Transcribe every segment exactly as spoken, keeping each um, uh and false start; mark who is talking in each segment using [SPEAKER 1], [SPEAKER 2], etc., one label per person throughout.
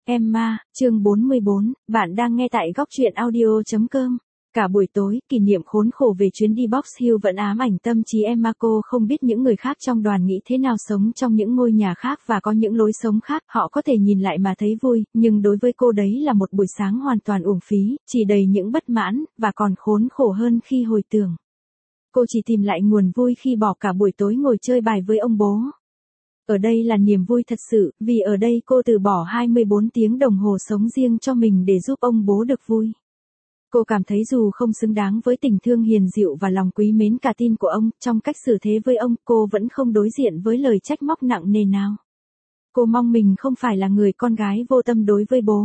[SPEAKER 1] Emma, chương bốn mươi bốn, bạn đang nghe tại góc truyện audio chấm com. Cả buổi tối, kỷ niệm khốn khổ về chuyến đi Box Hill vẫn ám ảnh tâm trí Emma. Cô không biết những người khác trong đoàn nghĩ thế nào, sống trong những ngôi nhà khác và có những lối sống khác, họ có thể nhìn lại mà thấy vui, nhưng đối với cô đấy là một buổi sáng hoàn toàn uổng phí, chỉ đầy những bất mãn, và còn khốn khổ hơn khi hồi tưởng. Cô chỉ tìm lại nguồn vui khi bỏ cả buổi tối ngồi chơi bài với ông bố. Ở đây là niềm vui thật sự, vì ở đây cô từ bỏ hai mươi bốn tiếng đồng hồ sống riêng cho mình để giúp ông bố được vui. Cô cảm thấy dù không xứng đáng với tình thương hiền dịu và lòng quý mến cả tin của ông, trong cách xử thế với ông, cô vẫn không đối diện với lời trách móc nặng nề nào. Cô mong mình không phải là người con gái vô tâm đối với bố.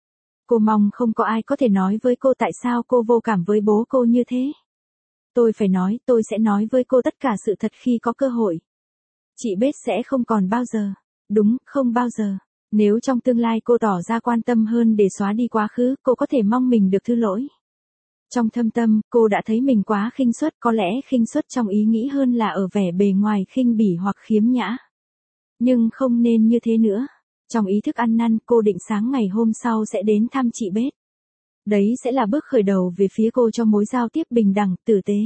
[SPEAKER 1] Cô mong không có ai có thể nói với cô tại sao cô vô cảm với bố cô như thế. Tôi phải nói, tôi sẽ nói với cô tất cả sự thật khi có cơ hội. Chị Beth sẽ không còn bao giờ. Đúng, không bao giờ. Nếu trong tương lai cô tỏ ra quan tâm hơn để xóa đi quá khứ, cô có thể mong mình được thứ lỗi. Trong thâm tâm, cô đã thấy mình quá khinh suất, có lẽ khinh suất trong ý nghĩ hơn là ở vẻ bề ngoài khinh bỉ hoặc khiếm nhã. Nhưng không nên như thế nữa. Trong ý thức ăn năn, cô định sáng ngày hôm sau sẽ đến thăm chị Beth. Đấy sẽ là bước khởi đầu về phía cô cho mối giao tiếp bình đẳng, tử tế.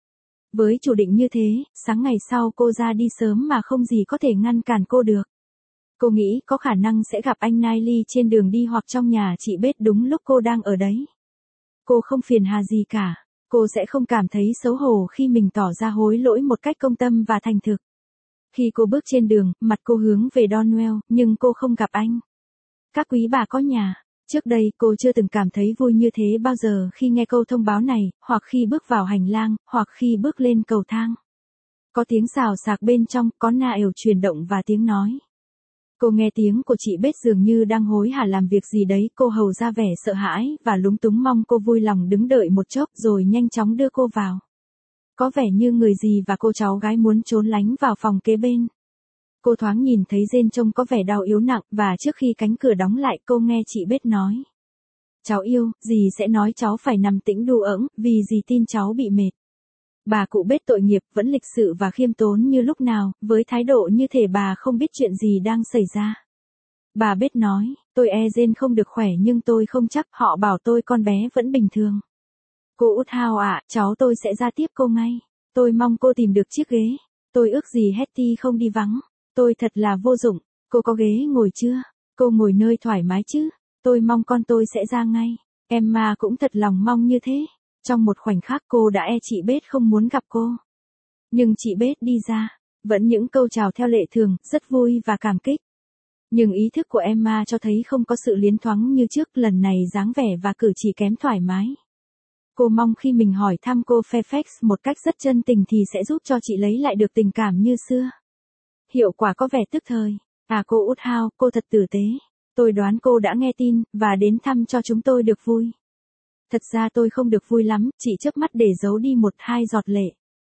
[SPEAKER 1] Với chủ định như thế, sáng ngày sau cô ra đi sớm mà không gì có thể ngăn cản cô được. Cô nghĩ có khả năng sẽ gặp anh Niley trên đường đi hoặc trong nhà chị Beth đúng lúc cô đang ở đấy. Cô không phiền hà gì cả. Cô sẽ không cảm thấy xấu hổ khi mình tỏ ra hối lỗi một cách công tâm và thành thực. Khi cô bước trên đường, mặt cô hướng về Donwell, nhưng cô không gặp anh. Các quý bà có nhà. Trước đây, cô chưa từng cảm thấy vui như thế bao giờ khi nghe câu thông báo này, hoặc khi bước vào hành lang, hoặc khi bước lên cầu thang. Có tiếng xào xạc bên trong, có na ều chuyển động và tiếng nói. Cô nghe tiếng của chị Beth dường như đang hối hả làm việc gì đấy, cô hầu ra vẻ sợ hãi, và lúng túng mong cô vui lòng đứng đợi một chốc rồi nhanh chóng đưa cô vào. Có vẻ như người dì và cô cháu gái muốn trốn lánh vào phòng kế bên. Cô thoáng nhìn thấy Jane trông có vẻ đau yếu nặng, và trước khi cánh cửa đóng lại cô nghe chị Beth nói. Cháu yêu, dì sẽ nói cháu phải nằm tĩnh đu ẫng, vì dì tin cháu bị mệt. Bà cụ Beth tội nghiệp, vẫn lịch sự và khiêm tốn như lúc nào, với thái độ như thể bà không biết chuyện gì đang xảy ra. Bà Beth nói, tôi e Jane không được khỏe nhưng tôi không chắc, họ bảo tôi con bé vẫn bình thường. Cô Út Hao ạ, cháu tôi sẽ ra tiếp cô ngay. Tôi mong cô tìm được chiếc ghế. Tôi ước gì Hetty không đi vắng. Tôi thật là vô dụng. Cô có ghế ngồi chưa? Cô ngồi nơi thoải mái chứ? Tôi mong con tôi sẽ ra ngay. Emma cũng thật lòng mong như thế. Trong một khoảnh khắc cô đã e chị Beth không muốn gặp cô. Nhưng chị Beth đi ra. Vẫn những câu chào theo lệ thường, rất vui và cảm kích. Nhưng ý thức của Emma cho thấy không có sự liến thoáng như trước, lần này dáng vẻ và cử chỉ kém thoải mái. Cô mong khi mình hỏi thăm cô Fairfax một cách rất chân tình thì sẽ giúp cho chị lấy lại được tình cảm như xưa. Hiệu quả có vẻ tức thời. À cô Út Hao, cô thật tử tế. Tôi đoán cô đã nghe tin, và đến thăm cho chúng tôi được vui. Thật ra tôi không được vui lắm, chị chớp mắt để giấu đi một hai giọt lệ.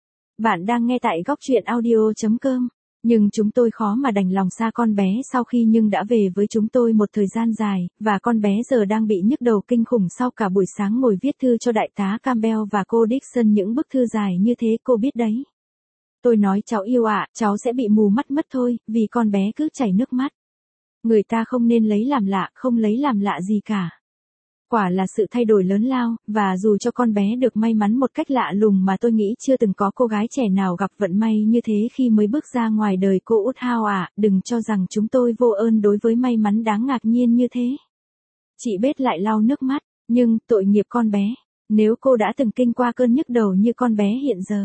[SPEAKER 1] Bạn đang nghe tại góc truyện audio chấm com. Nhưng chúng tôi khó mà đành lòng xa con bé sau khi nhưng đã về với chúng tôi một thời gian dài, và con bé giờ đang bị nhức đầu kinh khủng sau cả buổi sáng ngồi viết thư cho đại tá Campbell và cô Dixon những bức thư dài như thế, cô biết đấy. Tôi nói cháu yêu ạ, cháu sẽ bị mù mắt mất thôi, vì con bé cứ chảy nước mắt. Người ta không nên lấy làm lạ, không lấy làm lạ gì cả. Quả là sự thay đổi lớn lao, và dù cho con bé được may mắn một cách lạ lùng mà tôi nghĩ chưa từng có cô gái trẻ nào gặp vận may như thế khi mới bước ra ngoài đời. Cô Út Hao ạ, đừng cho rằng chúng tôi vô ơn đối với may mắn đáng ngạc nhiên như thế. Chị Beth lại lau nước mắt, nhưng tội nghiệp con bé, nếu cô đã từng kinh qua cơn nhức đầu như con bé hiện giờ.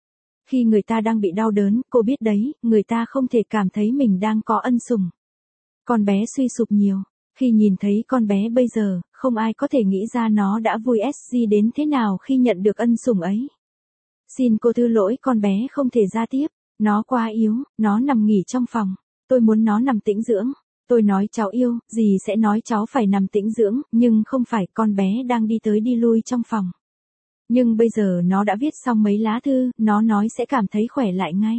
[SPEAKER 1] Khi người ta đang bị đau đớn, cô biết đấy, người ta không thể cảm thấy mình đang có ân sủng. Con bé suy sụp nhiều. Khi nhìn thấy con bé bây giờ, không ai có thể nghĩ ra nó đã vui sg đến thế nào khi nhận được ân sủng ấy. Xin cô thứ lỗi, con bé không thể ra tiếp. Nó quá yếu, nó nằm nghỉ trong phòng. Tôi muốn nó nằm tĩnh dưỡng. Tôi nói cháu yêu, dì sẽ nói cháu phải nằm tĩnh dưỡng, nhưng không phải, con bé đang đi tới đi lui trong phòng. Nhưng bây giờ nó đã viết xong mấy lá thư, nó nói sẽ cảm thấy khỏe lại ngay.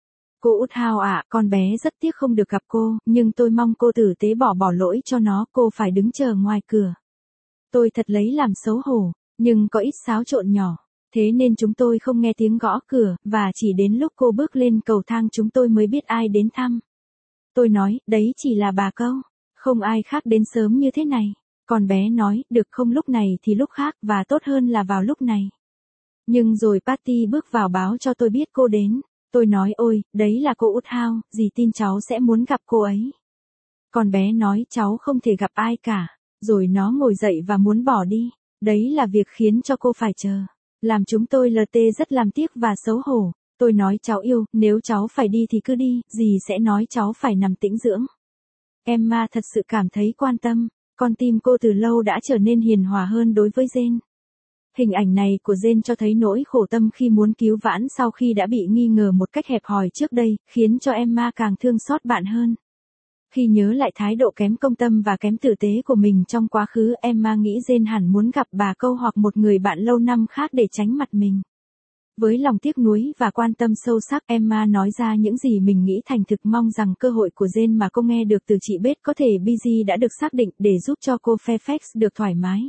[SPEAKER 1] Cô Út Hao ạ, con bé rất tiếc không được gặp cô, nhưng tôi mong cô tử tế bỏ bỏ lỗi cho nó, cô phải đứng chờ ngoài cửa. Tôi thật lấy làm xấu hổ, nhưng có ít xáo trộn nhỏ, thế nên chúng tôi không nghe tiếng gõ cửa, và chỉ đến lúc cô bước lên cầu thang chúng tôi mới biết ai đến thăm. Tôi nói, đấy chỉ là bà câu. Không ai khác đến sớm như thế này. Con bé nói, được không lúc này thì lúc khác và tốt hơn là vào lúc này. Nhưng rồi Patty bước vào báo cho tôi biết cô đến. Tôi nói ôi, đấy là cô Woodhouse, dì tin cháu sẽ muốn gặp cô ấy. Con bé nói cháu không thể gặp ai cả. Rồi nó ngồi dậy và muốn bỏ đi. Đấy là việc khiến cho cô phải chờ. Làm chúng tôi lờ tê rất làm tiếc và xấu hổ. Tôi nói cháu yêu, nếu cháu phải đi thì cứ đi, dì sẽ nói cháu phải nằm tĩnh dưỡng. Emma thật sự cảm thấy quan tâm. Con tim cô từ lâu đã trở nên hiền hòa hơn đối với Jane. Hình ảnh này của Jane cho thấy nỗi khổ tâm khi muốn cứu vãn sau khi đã bị nghi ngờ một cách hẹp hòi trước đây, khiến cho Emma càng thương xót bạn hơn. Khi nhớ lại thái độ kém công tâm và kém tử tế của mình trong quá khứ, Emma nghĩ Jane hẳn muốn gặp bà câu hoặc một người bạn lâu năm khác để tránh mặt mình. Với lòng tiếc nuối và quan tâm sâu sắc, Emma nói ra những gì mình nghĩ thành thực, mong rằng cơ hội của Jane mà cô nghe được từ chị Beth có thể busy đã được xác định để giúp cho cô Fairfax được thoải mái.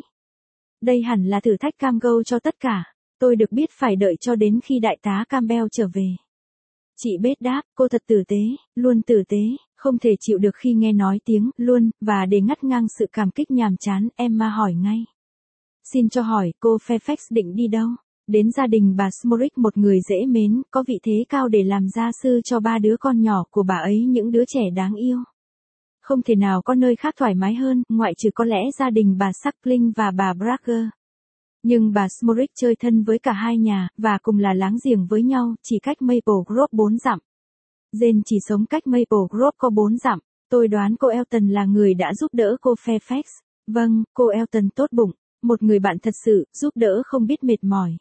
[SPEAKER 1] Đây hẳn là thử thách cam go cho tất cả. Tôi được biết phải đợi cho đến khi đại tá Campbell trở về. Chị Beth đáp, cô thật tử tế, luôn tử tế, không thể chịu được khi nghe nói tiếng luôn, và để ngắt ngang sự cảm kích nhàm chán, Emma hỏi ngay. Xin cho hỏi, cô Fairfax định đi đâu? Đến gia đình bà Smorick, một người dễ mến, có vị thế cao để làm gia sư cho ba đứa con nhỏ của bà ấy, những đứa trẻ đáng yêu. Không thể nào có nơi khác thoải mái hơn, ngoại trừ có lẽ gia đình bà Suckling và bà Bragger. Nhưng bà Smorick chơi thân với cả hai nhà, và cùng là láng giềng với nhau, chỉ cách Maple Grove bốn dặm. Jane chỉ sống cách Maple Grove có bốn dặm. Tôi đoán cô Elton là người đã giúp đỡ cô Fairfax. Vâng, cô Elton tốt bụng, một người bạn thật sự, giúp đỡ không biết mệt mỏi.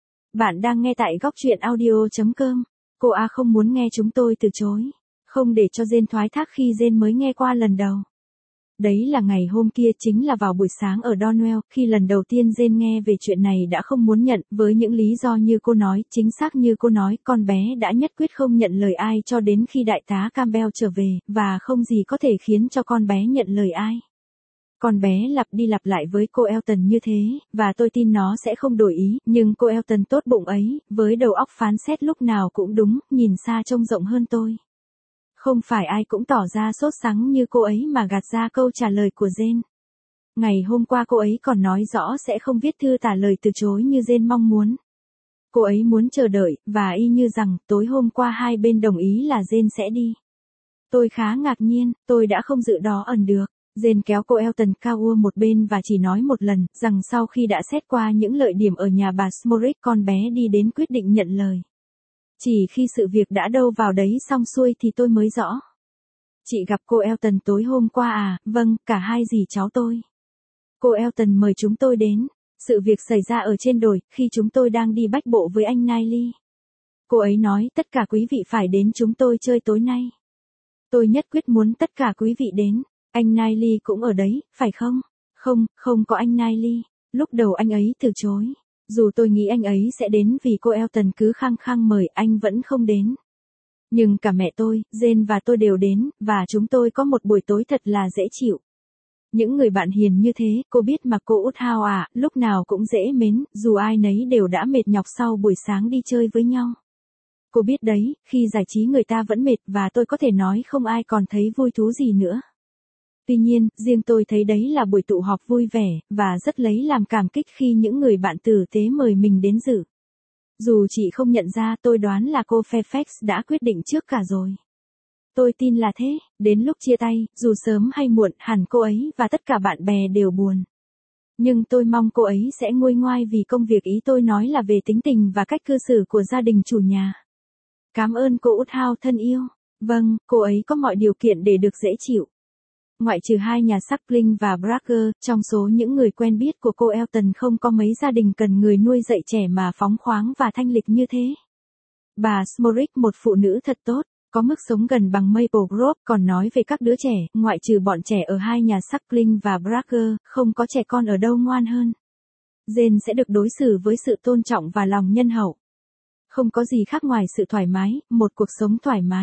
[SPEAKER 1] Bạn đang nghe tại góc truyện audio chấm com. Cô A không muốn nghe chúng tôi từ chối. Không để cho Jane thoái thác khi Jane mới nghe qua lần đầu. Đấy là ngày hôm kia, chính là vào buổi sáng ở Donwell, khi lần đầu tiên Jane nghe về chuyện này đã không muốn nhận, với những lý do như cô nói, chính xác như cô nói, con bé đã nhất quyết không nhận lời ai cho đến khi đại tá Campbell trở về, và không gì có thể khiến cho con bé nhận lời ai. Con bé lặp đi lặp lại với cô Elton như thế, và tôi tin nó sẽ không đổi ý, nhưng cô Elton tốt bụng ấy, với đầu óc phán xét lúc nào cũng đúng, nhìn xa trông rộng hơn tôi. Không phải ai cũng tỏ ra sốt sắng như cô ấy mà gạt ra câu trả lời của Jane. Ngày hôm qua cô ấy còn nói rõ sẽ không viết thư tả lời từ chối như Jane mong muốn. Cô ấy muốn chờ đợi, và y như rằng tối hôm qua hai bên đồng ý là Jane sẽ đi. Tôi khá ngạc nhiên, tôi đã không dự đó ẩn được. Jane kéo cô Elton Cowell một bên và chỉ nói một lần, rằng sau khi đã xét qua những lợi điểm ở nhà bà Smorick, con bé đi đến quyết định nhận lời. Chỉ khi sự việc đã đâu vào đấy xong xuôi thì tôi mới rõ. Chị gặp cô Elton tối hôm qua à? Vâng, cả hai dì cháu tôi. Cô Elton mời chúng tôi đến. Sự việc xảy ra ở trên đồi, khi chúng tôi đang đi bách bộ với anh Knightley. Cô ấy nói, tất cả quý vị phải đến chúng tôi chơi tối nay. Tôi nhất quyết muốn tất cả quý vị đến. Anh Knightley cũng ở đấy, phải không? Không, không có anh Knightley. Lúc đầu anh ấy từ chối. Dù tôi nghĩ anh ấy sẽ đến vì cô Elton cứ khăng khăng mời, anh vẫn không đến. Nhưng cả mẹ tôi, Jane và tôi đều đến, và chúng tôi có một buổi tối thật là dễ chịu. Những người bạn hiền như thế, cô biết mà cô Woodhouse à, lúc nào cũng dễ mến, dù ai nấy đều đã mệt nhọc sau buổi sáng đi chơi với nhau. Cô biết đấy, khi giải trí người ta vẫn mệt, và tôi có thể nói không ai còn thấy vui thú gì nữa. Tuy nhiên, riêng tôi thấy đấy là buổi tụ họp vui vẻ, và rất lấy làm cảm kích khi những người bạn tử tế mời mình đến dự. Dù chị không nhận ra, tôi đoán là cô Fairfax đã quyết định trước cả rồi. Tôi tin là thế, đến lúc chia tay, dù sớm hay muộn, hẳn cô ấy và tất cả bạn bè đều buồn. Nhưng tôi mong cô ấy sẽ nguôi ngoai vì công việc, ý tôi nói là về tính tình và cách cư xử của gia đình chủ nhà. Cảm ơn cô Woodhouse thân yêu. Vâng, cô ấy có mọi điều kiện để được dễ chịu. Ngoại trừ hai nhà Suckling và Bragger, trong số những người quen biết của cô Elton không có mấy gia đình cần người nuôi dạy trẻ mà phóng khoáng và thanh lịch như thế. Bà Smorick, một phụ nữ thật tốt, có mức sống gần bằng Maple Grove, còn nói về các đứa trẻ, ngoại trừ bọn trẻ ở hai nhà Suckling và Bragger, không có trẻ con ở đâu ngoan hơn. Jane sẽ được đối xử với sự tôn trọng và lòng nhân hậu. Không có gì khác ngoài sự thoải mái, một cuộc sống thoải mái.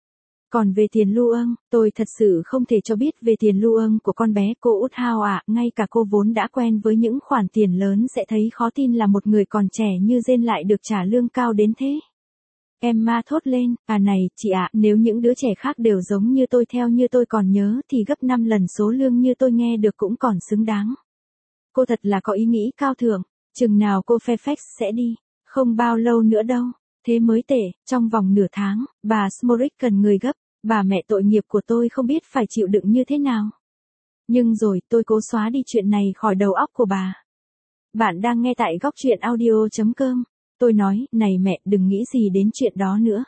[SPEAKER 1] Còn về tiền lưu âng, tôi thật sự không thể cho biết về tiền lưu âng của con bé cô Woodhouse ạ, ngay cả cô vốn đã quen với những khoản tiền lớn sẽ thấy khó tin là một người còn trẻ như Jane lại được trả lương cao đến thế. Emma thốt lên, à này, chị ạ, nếu những đứa trẻ khác đều giống như tôi theo như tôi còn nhớ thì gấp năm lần số lương như tôi nghe được cũng còn xứng đáng. Cô thật là có ý nghĩ cao thượng, chừng nào cô Fairfax sẽ đi, không bao lâu nữa đâu, thế mới tệ, trong vòng nửa tháng, bà Smorick cần người gấp, bà mẹ tội nghiệp của tôi không biết phải chịu đựng như thế nào. Nhưng rồi, tôi cố xóa đi chuyện này khỏi đầu óc của bà. Bạn đang nghe tại góc truyện audio chấm com. Tôi nói, này mẹ, đừng nghĩ gì đến chuyện đó nữa.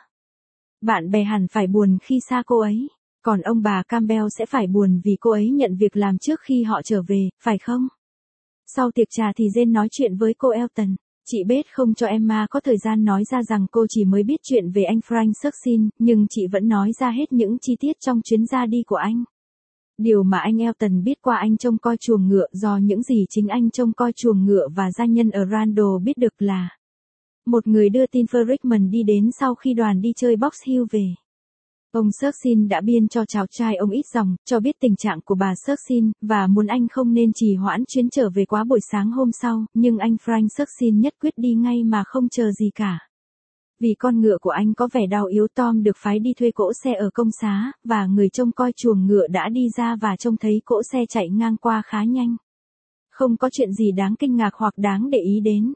[SPEAKER 1] Bạn bè hẳn phải buồn khi xa cô ấy, còn ông bà Campbell sẽ phải buồn vì cô ấy nhận việc làm trước khi họ trở về, phải không? Sau tiệc trà thì Jane nói chuyện với cô Elton. Chị Beth không cho Emma có thời gian nói ra rằng cô chỉ mới biết chuyện về anh Frank Sucksin, nhưng chị vẫn nói ra hết những chi tiết trong chuyến ra đi của anh. Điều mà anh Elton biết qua anh trông coi chuồng ngựa do những gì chính anh trông coi chuồng ngựa và gia nhân ở Randall biết được là một người đưa tin Rickman đi đến sau khi đoàn đi chơi Box Hill về. Ông Sucksin đã biên cho cháu trai ông ít dòng, cho biết tình trạng của bà Sucksin, và muốn anh không nên trì hoãn chuyến trở về quá buổi sáng hôm sau, nhưng anh Frank Sucksin nhất quyết đi ngay mà không chờ gì cả. Vì con ngựa của anh có vẻ đau yếu, Tom được phái đi thuê cỗ xe ở công xá, và người trông coi chuồng ngựa đã đi ra và trông thấy cỗ xe chạy ngang qua khá nhanh. Không có chuyện gì đáng kinh ngạc hoặc đáng để ý đến.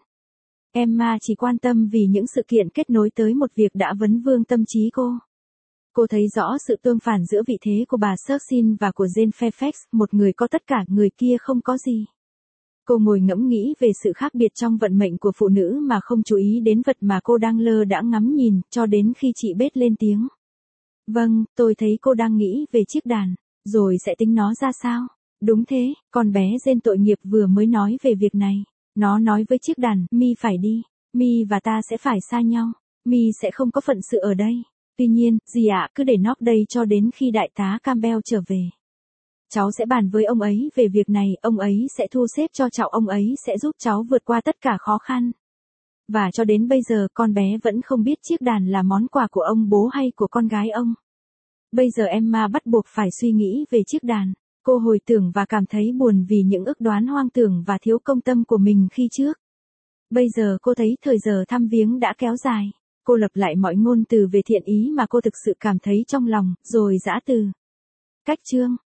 [SPEAKER 1] Emma chỉ quan tâm vì những sự kiện kết nối tới một việc đã vấn vương tâm trí cô. Cô thấy rõ sự tương phản giữa vị thế của bà Sucksin và của Jane Fairfax, một người có tất cả, người kia không có gì. Cô ngồi ngẫm nghĩ về sự khác biệt trong vận mệnh của phụ nữ mà không chú ý đến vật mà cô đang lơ đãng ngắm nhìn, cho đến khi chị Beth lên tiếng. Vâng, tôi thấy cô đang nghĩ về chiếc đàn, rồi sẽ tính nó ra sao? Đúng thế, con bé Jane tội nghiệp vừa mới nói về việc này. Nó nói với chiếc đàn, Mi phải đi, Mi và ta sẽ phải xa nhau, Mi sẽ không có phận sự ở đây. Tuy nhiên, dì ạ, cứ để nó đây cho đến khi đại tá Campbell trở về. Cháu sẽ bàn với ông ấy về việc này, ông ấy sẽ thu xếp cho cháu, ông ấy sẽ giúp cháu vượt qua tất cả khó khăn. Và cho đến bây giờ con bé vẫn không biết chiếc đàn là món quà của ông bố hay của con gái ông. Bây giờ Emma bắt buộc phải suy nghĩ về chiếc đàn. Cô hồi tưởng và cảm thấy buồn vì những ước đoán hoang tưởng và thiếu công tâm của mình khi trước. Bây giờ cô thấy thời giờ thăm viếng đã kéo dài. Cô lập lại mọi ngôn từ về thiện ý mà cô thực sự cảm thấy trong lòng, rồi giã từ. Cách chương